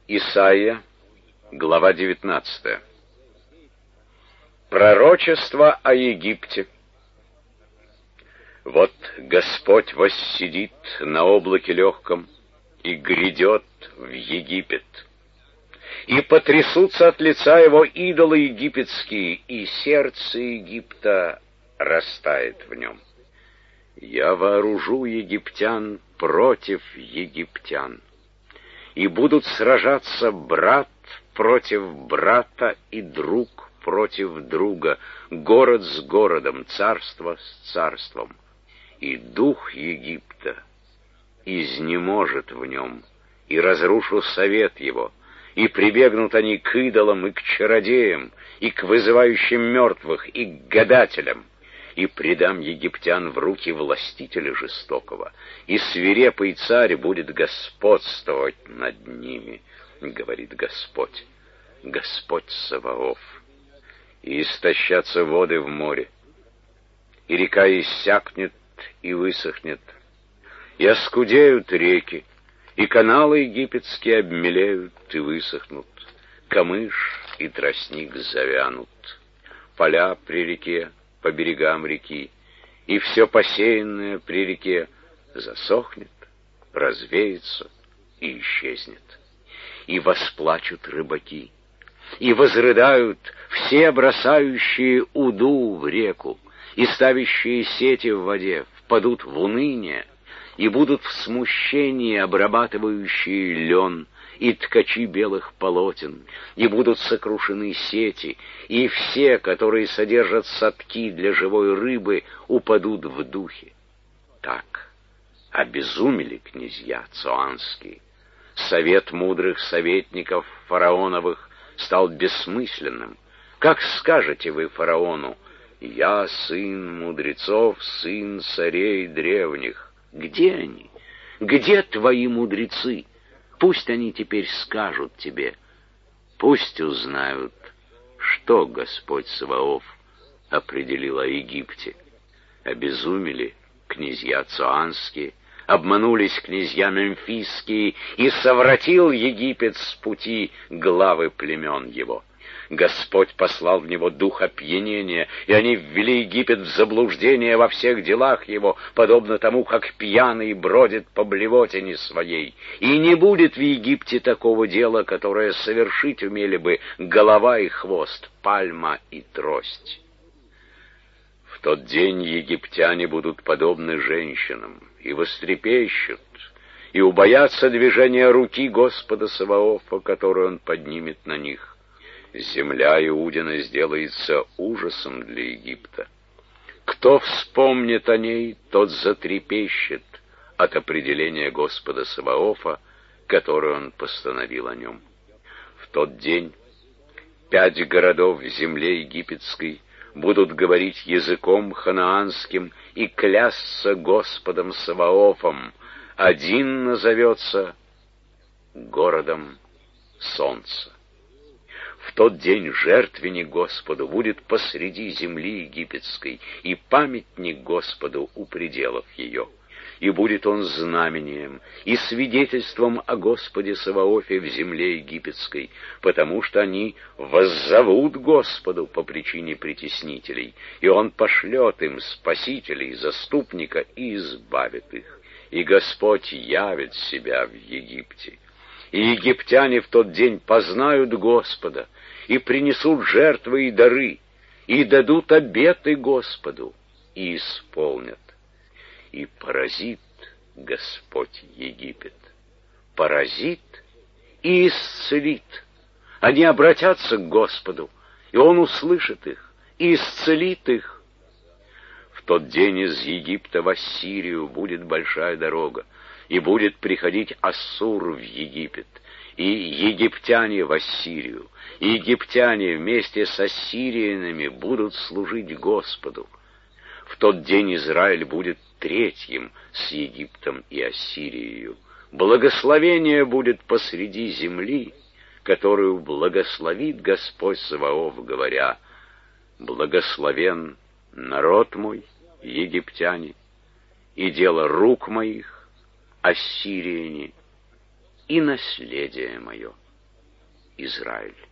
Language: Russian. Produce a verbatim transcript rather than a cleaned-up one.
Исайя, глава девятнадцатая. Пророчество о Египте. Вот Господь воссидит на облаке легком и грядет в Египет. И потрясутся от лица его идолы египетские, и сердце Египта растает в нем. Я вооружу египтян против египтян, и будут сражаться брат против брата и друг против друга, город с городом, царство с царством. И дух Египта изнеможет в нем, и разрушу совет его, и прибегнут они к идолам и к чародеям, и к вызывающим мертвых, и к гадателям. И предам египтян в руки властителя жестокого, и свирепый царь будет господствовать над ними, говорит Господь, Господь Саваоф. И истощатся воды в море, и река иссякнет и высохнет, и оскудеют реки, и каналы египетские обмелеют и высохнут, камыш и тростник завянут, поля при реке, по берегам реки, и все посеянное при реке засохнет, развеется и исчезнет. И восплачут рыбаки, и возрыдают все бросающие уду в реку, и ставящие сети в воде впадут в уныние, и будут в смущении обрабатывающие лен, и ткачи белых полотен, и будут сокрушены сети, и все, которые содержат садки для живой рыбы, упадут в духе. Так обезумели князья цоанские. Совет мудрых советников фараоновых стал бессмысленным. Как скажете вы фараону: «Я сын мудрецов, сын царей древних». Где они? Где твои мудрецы? Пусть они теперь скажут тебе, пусть узнают, что Господь Саваоф определил о Египте. Обезумели князья цоанские, обманулись князья мемфисские, и совратил Египет с пути главы племен его. Господь послал в него дух опьянения, и они ввели Египет в заблуждение во всех делах его, подобно тому, как пьяный бродит по блевотине своей. И не будет в Египте такого дела, которое совершить умели бы голова и хвост, пальма и трость. В тот день египтяне будут подобны женщинам, и вострепещут, и убоятся движения руки Господа Саваофа, которую он поднимет на них. Земля Иудина сделается ужасом для Египта. Кто вспомнит о ней, тот затрепещет от определения Господа Саваофа, которое он постановил о нем. В тот день пять городов в земле египетской будут говорить языком ханаанским и клясться Господом Саваофом. Один назовется городом солнца. В тот день жертвенник Господу будет посреди земли египетской, и памятник Господу у пределов ее. И будет он знамением и свидетельством о Господе Саваофе в земле египетской, потому что они воззовут Господу по причине притеснителей, и он пошлет им спасителей, заступника, и избавит их. И Господь явит себя в Египте. И египтяне в тот день познают Господа, и принесут жертвы и дары, и дадут обеты Господу, и исполнят. И поразит Господь Египет, поразит и исцелит. Они обратятся к Господу, и Он услышит их, и исцелит их. В тот день из Египта в Ассирию будет большая дорога, и будет приходить Ассур в Египет, и египтяне в Ассирию, и египтяне вместе с ассириянами будут служить Господу. В тот день Израиль будет третьим с Египтом и Ассирией. Благословение будет посреди земли, которую благословит Господь Саваоф, говоря: «Благословен народ мой, египтяне, и дело рук моих, ассирияне, и наследие мое». Израиль.